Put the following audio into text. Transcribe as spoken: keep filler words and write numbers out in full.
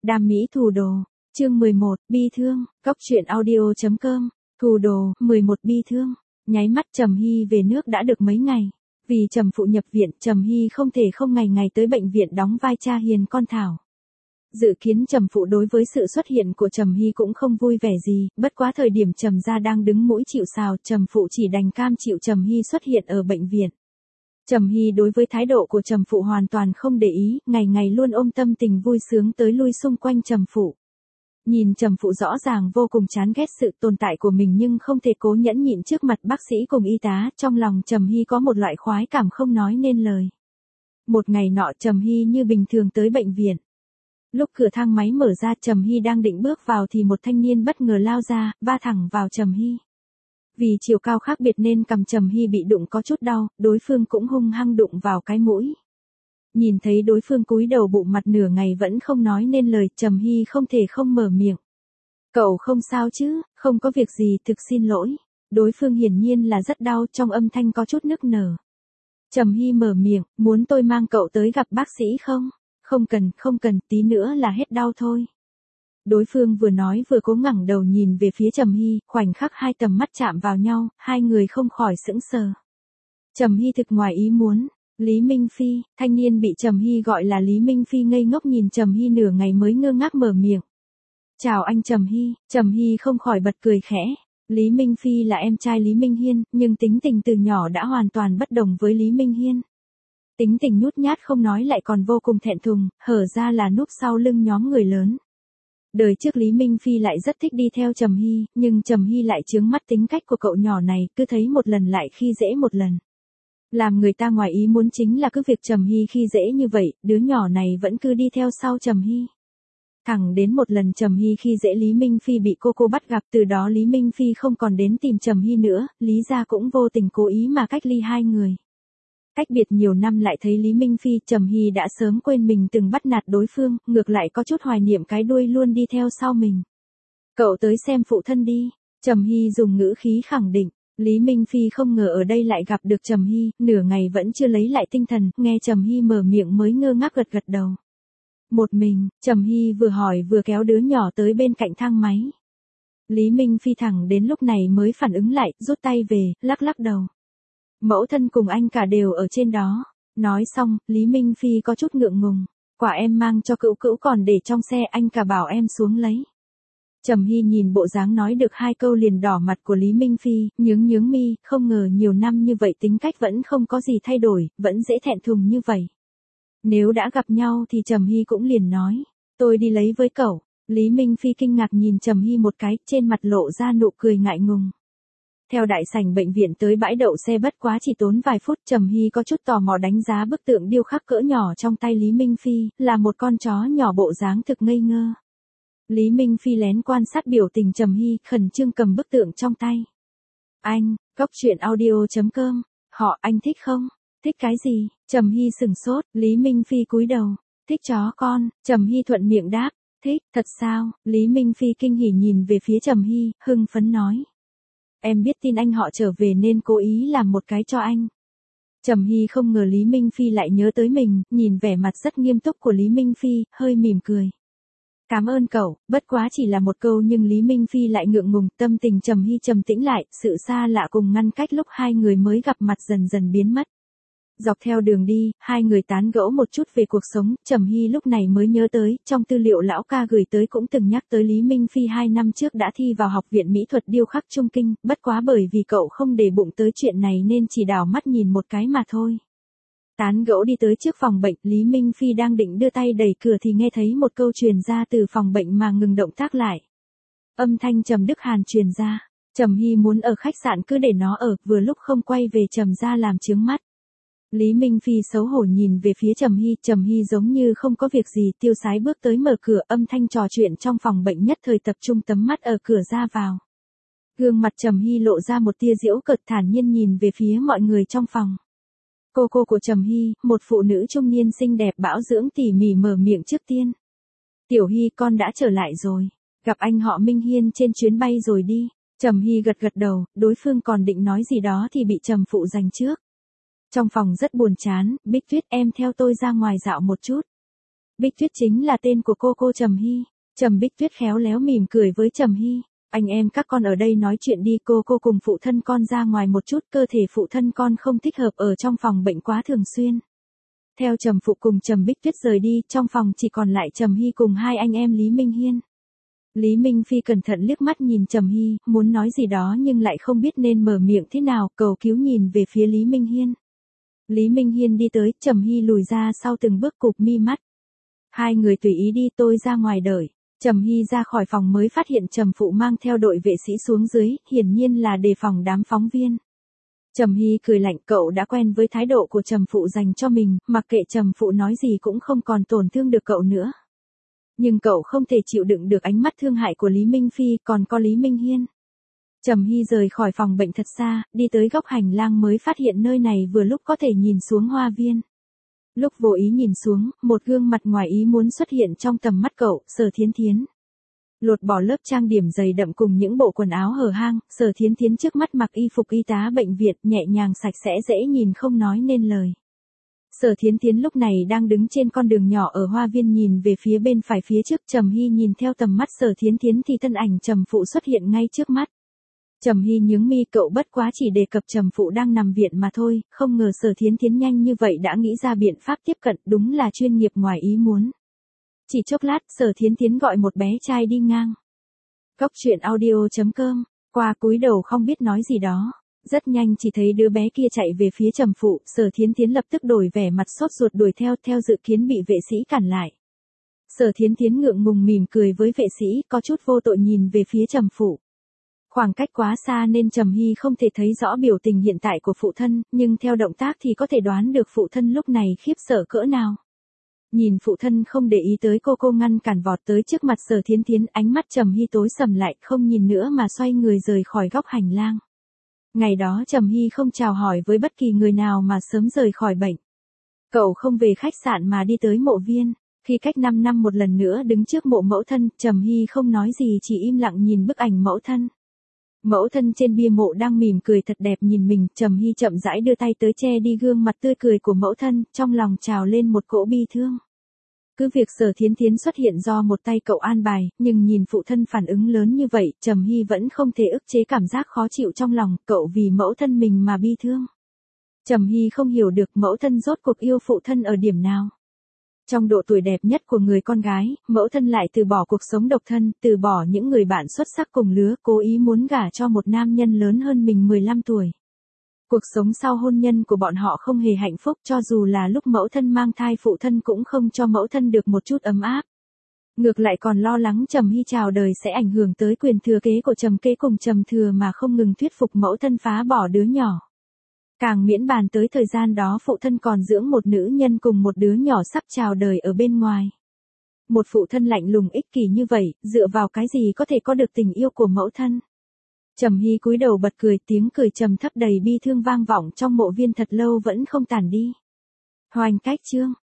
Đam mỹ thủ đồ, chương mười một, bi thương, góc truyện audio chấm com, thủ đồ, mười một bi thương, nháy mắt Trầm Hy về nước đã được mấy ngày. Vì Trầm phụ nhập viện, Trầm Hy không thể không ngày ngày tới bệnh viện đóng vai cha hiền con Thảo. Dự kiến Trầm phụ đối với sự xuất hiện của Trầm Hy cũng không vui vẻ gì, bất quá thời điểm Trầm gia đang đứng mũi chịu sào, Trầm phụ chỉ đành cam chịu Trầm Hy xuất hiện ở bệnh viện. Trầm Hy đối với thái độ của Trầm phụ hoàn toàn không để ý, ngày ngày luôn ôm tâm tình vui sướng tới lui xung quanh Trầm phụ. Nhìn Trầm phụ rõ ràng vô cùng chán ghét sự tồn tại của mình nhưng không thể cố nhẫn nhịn trước mặt bác sĩ cùng y tá, trong lòng Trầm Hy có một loại khoái cảm không nói nên lời. Một ngày nọ Trầm Hy như bình thường tới bệnh viện. Lúc cửa thang máy mở ra Trầm Hy đang định bước vào thì một thanh niên bất ngờ lao ra, va thẳng vào Trầm Hy. Vì chiều cao khác biệt nên cằm Trầm Hy bị đụng có chút đau, đối phương cũng hung hăng đụng vào cái mũi. Nhìn thấy đối phương cúi đầu bụng mặt nửa ngày vẫn không nói nên lời, Trầm Hy không thể không mở miệng. Cậu không sao chứ, không có việc gì, thực xin lỗi. Đối phương hiển nhiên là rất đau, trong âm thanh có chút nức nở. Trầm Hy mở miệng, muốn tôi mang cậu tới gặp bác sĩ không? Không cần, không cần, tí nữa là hết đau thôi. Đối phương vừa nói vừa cố ngẩng đầu nhìn về phía Trầm Hy, khoảnh khắc hai tầm mắt chạm vào nhau, hai người không khỏi sững sờ. Trầm Hy thực ngoài ý muốn. Lý Minh Phi, thanh niên bị Trầm Hy gọi là Lý Minh Phi ngây ngốc nhìn Trầm Hy nửa ngày mới ngơ ngác mở miệng. Chào anh Trầm Hy, Trầm Hy không khỏi bật cười khẽ. Lý Minh Phi là em trai Lý Minh Hiên, nhưng tính tình từ nhỏ đã hoàn toàn bất đồng với Lý Minh Hiên. Tính tình nhút nhát không nói lại còn vô cùng thẹn thùng, hở ra là núp sau lưng nhóm người lớn. Đời trước Lý Minh Phi lại rất thích đi theo Trầm Hy, nhưng Trầm Hy lại chướng mắt tính cách của cậu nhỏ này, cứ thấy một lần lại khi dễ một lần. Làm người ta ngoài ý muốn chính là cứ việc Trầm Hy khi dễ như vậy, đứa nhỏ này vẫn cứ đi theo sau Trầm Hy. Thẳng đến một lần Trầm Hy khi dễ Lý Minh Phi bị cô cô bắt gặp, từ đó Lý Minh Phi không còn đến tìm Trầm Hy nữa, Lý gia cũng vô tình cố ý mà cách ly hai người. Cách biệt nhiều năm lại thấy Lý Minh Phi, Trầm Hy đã sớm quên mình từng bắt nạt đối phương, ngược lại có chút hoài niệm cái đuôi luôn đi theo sau mình. Cậu tới xem phụ thân đi, Trầm Hy dùng ngữ khí khẳng định. Lý Minh Phi không ngờ ở đây lại gặp được Trầm Hy, nửa ngày vẫn chưa lấy lại tinh thần, nghe Trầm Hy mở miệng mới ngơ ngác gật gật đầu. Một mình, Trầm Hy vừa hỏi vừa kéo đứa nhỏ tới bên cạnh thang máy. Lý Minh Phi thẳng đến lúc này mới phản ứng lại, rút tay về, lắc lắc đầu. Mẫu thân cùng anh cả đều ở trên đó. Nói xong, Lý Minh Phi có chút ngượng ngùng. Quả em mang cho cữu cữu còn để trong xe, anh cả bảo em xuống lấy. Trầm Hy nhìn bộ dáng nói được hai câu liền đỏ mặt của Lý Minh Phi, nhướng nhướng mi, không ngờ nhiều năm như vậy tính cách vẫn không có gì thay đổi, vẫn dễ thẹn thùng như vậy. Nếu đã gặp nhau thì Trầm Hy cũng liền nói, tôi đi lấy với cậu. Lý Minh Phi kinh ngạc nhìn Trầm Hy một cái, trên mặt lộ ra nụ cười ngại ngùng. Theo đại sảnh bệnh viện tới bãi đậu xe bất quá chỉ tốn vài phút, Trầm Hy có chút tò mò đánh giá bức tượng điêu khắc cỡ nhỏ trong tay Lý Minh Phi, là một con chó nhỏ bộ dáng thực ngây ngơ. Lý Minh Phi lén quan sát biểu tình Trầm Hy, khẩn trương cầm bức tượng trong tay. Anh, góc truyện audio chấm com, họ anh thích không? Thích cái gì? Trầm Hy sừng sốt, Lý Minh Phi cúi đầu. Thích chó con, Trầm Hy thuận miệng đáp. Thích, thật sao? Lý Minh Phi kinh hỉ nhìn về phía Trầm Hy, hưng phấn nói. Em biết tin anh họ trở về nên cố ý làm một cái cho anh. Trầm Hy không ngờ Lý Minh Phi lại nhớ tới mình, nhìn vẻ mặt rất nghiêm túc của Lý Minh Phi, hơi mỉm cười. Cảm ơn cậu, bất quá chỉ là một câu nhưng Lý Minh Phi lại ngượng ngùng, tâm tình Trầm Hy trầm tĩnh lại, sự xa lạ cùng ngăn cách lúc hai người mới gặp mặt dần dần biến mất. Dọc theo đường đi, hai người tán gẫu một chút về cuộc sống, Trầm Hy lúc này mới nhớ tới, trong tư liệu lão ca gửi tới cũng từng nhắc tới Lý Minh Phi hai năm trước đã thi vào học viện mỹ thuật điêu khắc Trung Kinh, bất quá bởi vì cậu không để bụng tới chuyện này nên chỉ đảo mắt nhìn một cái mà thôi. Tán gẫu đi tới trước phòng bệnh, Lý Minh Phi đang định đưa tay đẩy cửa thì nghe thấy một câu truyền ra từ phòng bệnh mà ngừng động tác lại. Âm thanh Trầm Đức Hàn truyền ra, Trầm Hy muốn ở khách sạn cứ để nó ở, vừa lúc không quay về Trầm ra làm chướng mắt. Lý Minh Phi xấu hổ nhìn về phía Trầm Hy, Trầm Hy giống như không có việc gì, tiêu sái bước tới mở cửa, âm thanh trò chuyện trong phòng bệnh nhất thời tập trung tầm mắt ở cửa ra vào. Gương mặt Trầm Hy lộ ra một tia giễu cợt, thản nhiên nhìn về phía mọi người trong phòng. Cô cô của Trầm Hy, một phụ nữ trung niên xinh đẹp bảo dưỡng tỉ mỉ mở miệng trước tiên. Tiểu Hy, con đã trở lại rồi. Gặp anh họ Minh Hiên trên chuyến bay rồi đi. Trầm Hy gật gật đầu, đối phương còn định nói gì đó thì bị Trầm phụ giành trước. Trong phòng rất buồn chán, Bích Tuyết em theo tôi ra ngoài dạo một chút. Bích Tuyết chính là tên của cô cô Trầm Hy. Trầm Bích Tuyết khéo léo mỉm cười với Trầm Hy. Anh em các con ở đây nói chuyện đi, cô cô cùng phụ thân con ra ngoài một chút, cơ thể phụ thân con không thích hợp ở trong phòng bệnh quá thường xuyên. Theo Trầm Phụ cùng Trầm Bích Tuyết rời đi, trong phòng chỉ còn lại Trầm Hy cùng hai anh em Lý Minh Hiên. Lý Minh Phi cẩn thận liếc mắt nhìn Trầm Hy, muốn nói gì đó nhưng lại không biết nên mở miệng thế nào, cầu cứu nhìn về phía Lý Minh Hiên. Lý Minh Hiên đi tới, Trầm Hy lùi ra sau từng bước cụp mi mắt. Hai người tùy ý đi, tôi ra ngoài đợi. Trầm Hy ra khỏi phòng mới phát hiện Trầm Phụ mang theo đội vệ sĩ xuống dưới, hiển nhiên là đề phòng đám phóng viên. Trầm Hy cười lạnh, cậu đã quen với thái độ của Trầm Phụ dành cho mình, mặc kệ Trầm Phụ nói gì cũng không còn tổn thương được cậu nữa. Nhưng cậu không thể chịu đựng được ánh mắt thương hại của Lý Minh Phi, còn có Lý Minh Hiên. Trầm Hy rời khỏi phòng bệnh thật xa, đi tới góc hành lang mới phát hiện nơi này vừa lúc có thể nhìn xuống hoa viên. Lúc vô ý nhìn xuống, một gương mặt ngoài ý muốn xuất hiện trong tầm mắt cậu, Sở Thiến Thiến. Lột bỏ lớp trang điểm dày đậm cùng những bộ quần áo hở hang, Sở Thiến Thiến trước mắt mặc y phục y tá bệnh viện, nhẹ nhàng sạch sẽ dễ nhìn không nói nên lời. Sở Thiến Thiến lúc này đang đứng trên con đường nhỏ ở hoa viên nhìn về phía bên phải phía trước. Trầm Hy nhìn theo tầm mắt Sở Thiến Thiến thì thân ảnh Trầm Phụ xuất hiện ngay trước mắt. Trầm Hy nhướng mi, cậu bất quá chỉ đề cập Trầm Phụ đang nằm viện mà thôi, không ngờ Sở Thiến Thiến nhanh như vậy đã nghĩ ra biện pháp tiếp cận, đúng là chuyên nghiệp ngoài ý muốn. Chỉ chốc lát, Sở Thiến Thiến gọi một bé trai đi ngang. Góc truyện audio chấm com, qua cúi đầu không biết nói gì đó. Rất nhanh chỉ thấy đứa bé kia chạy về phía Trầm Phụ, Sở Thiến Thiến lập tức đổi vẻ mặt sốt ruột đuổi theo, theo dự kiến bị vệ sĩ cản lại. Sở Thiến Thiến ngượng ngùng mỉm cười với vệ sĩ, có chút vô tội nhìn về phía Trầm Phụ. Khoảng cách quá xa nên Trầm Hy không thể thấy rõ biểu tình hiện tại của phụ thân, nhưng theo động tác thì có thể đoán được phụ thân lúc này khiếp sợ cỡ nào. Nhìn phụ thân không để ý tới cô, cô ngăn cản vọt tới trước mặt Sở Thiến Thiến, ánh mắt Trầm Hy tối sầm lại, không nhìn nữa mà xoay người rời khỏi góc hành lang. Ngày đó Trầm Hy không chào hỏi với bất kỳ người nào mà sớm rời khỏi bệnh. Cậu không về khách sạn mà đi tới mộ viên. Khi cách năm năm một lần nữa đứng trước mộ mẫu thân, Trầm Hy không nói gì, chỉ im lặng nhìn bức ảnh mẫu thân. Mẫu thân trên bia mộ đang mỉm cười thật đẹp nhìn mình, Trầm Hy chậm rãi đưa tay tới che đi gương mặt tươi cười của mẫu thân, trong lòng trào lên một cỗ bi thương. Cứ việc Sở Thiến Thiến xuất hiện do một tay cậu an bài, nhưng nhìn phụ thân phản ứng lớn như vậy, Trầm Hy vẫn không thể ức chế cảm giác khó chịu trong lòng, cậu vì mẫu thân mình mà bi thương. Trầm Hy không hiểu được mẫu thân rốt cuộc yêu phụ thân ở điểm nào. Trong độ tuổi đẹp nhất của người con gái, mẫu thân lại từ bỏ cuộc sống độc thân, từ bỏ những người bạn xuất sắc cùng lứa, cố ý muốn gả cho một nam nhân lớn hơn mình mười lăm tuổi. Cuộc sống sau hôn nhân của bọn họ không hề hạnh phúc, cho dù là lúc mẫu thân mang thai phụ thân cũng không cho mẫu thân được một chút ấm áp. Ngược lại còn lo lắng Trầm Hy chào đời sẽ ảnh hưởng tới quyền thừa kế của Trầm Kế cùng Trầm Thừa mà không ngừng thuyết phục mẫu thân phá bỏ đứa nhỏ. Càng miễn bàn tới thời gian đó phụ thân còn dưỡng một nữ nhân cùng một đứa nhỏ sắp chào đời ở bên ngoài. Một phụ thân lạnh lùng ích kỷ như vậy, dựa vào cái gì có thể có được tình yêu của mẫu thân? Trầm Hy cúi đầu bật cười, tiếng cười trầm thấp đầy bi thương vang vọng trong mộ viên thật lâu vẫn không tản đi. Hoành cách chương